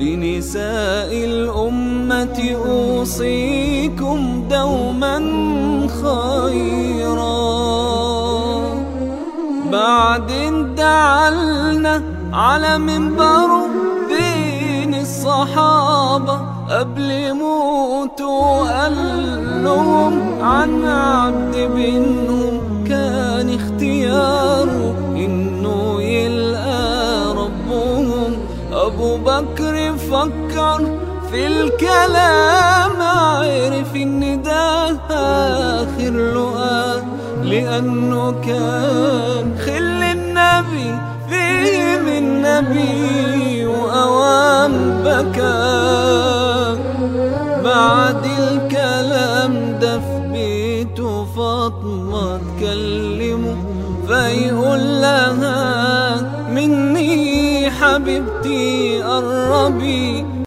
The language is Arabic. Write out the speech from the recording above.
لنساء الأمة أوصيكم دوما خيرا. بعدين دعلنا على منبره بين الصحابة قبل موته، قال لهم عن عبد منهم كان اختياره إنه يلقى ربهم. أبو بكر فكر في الكلام، عرف إن ده آخر لقاه، لأنه كان خل النبي فيه من نبي وأوام بكى. بعد الكلام ده في بيته فاطمة تكلمه، فيقول لها مني حبيبتي قربي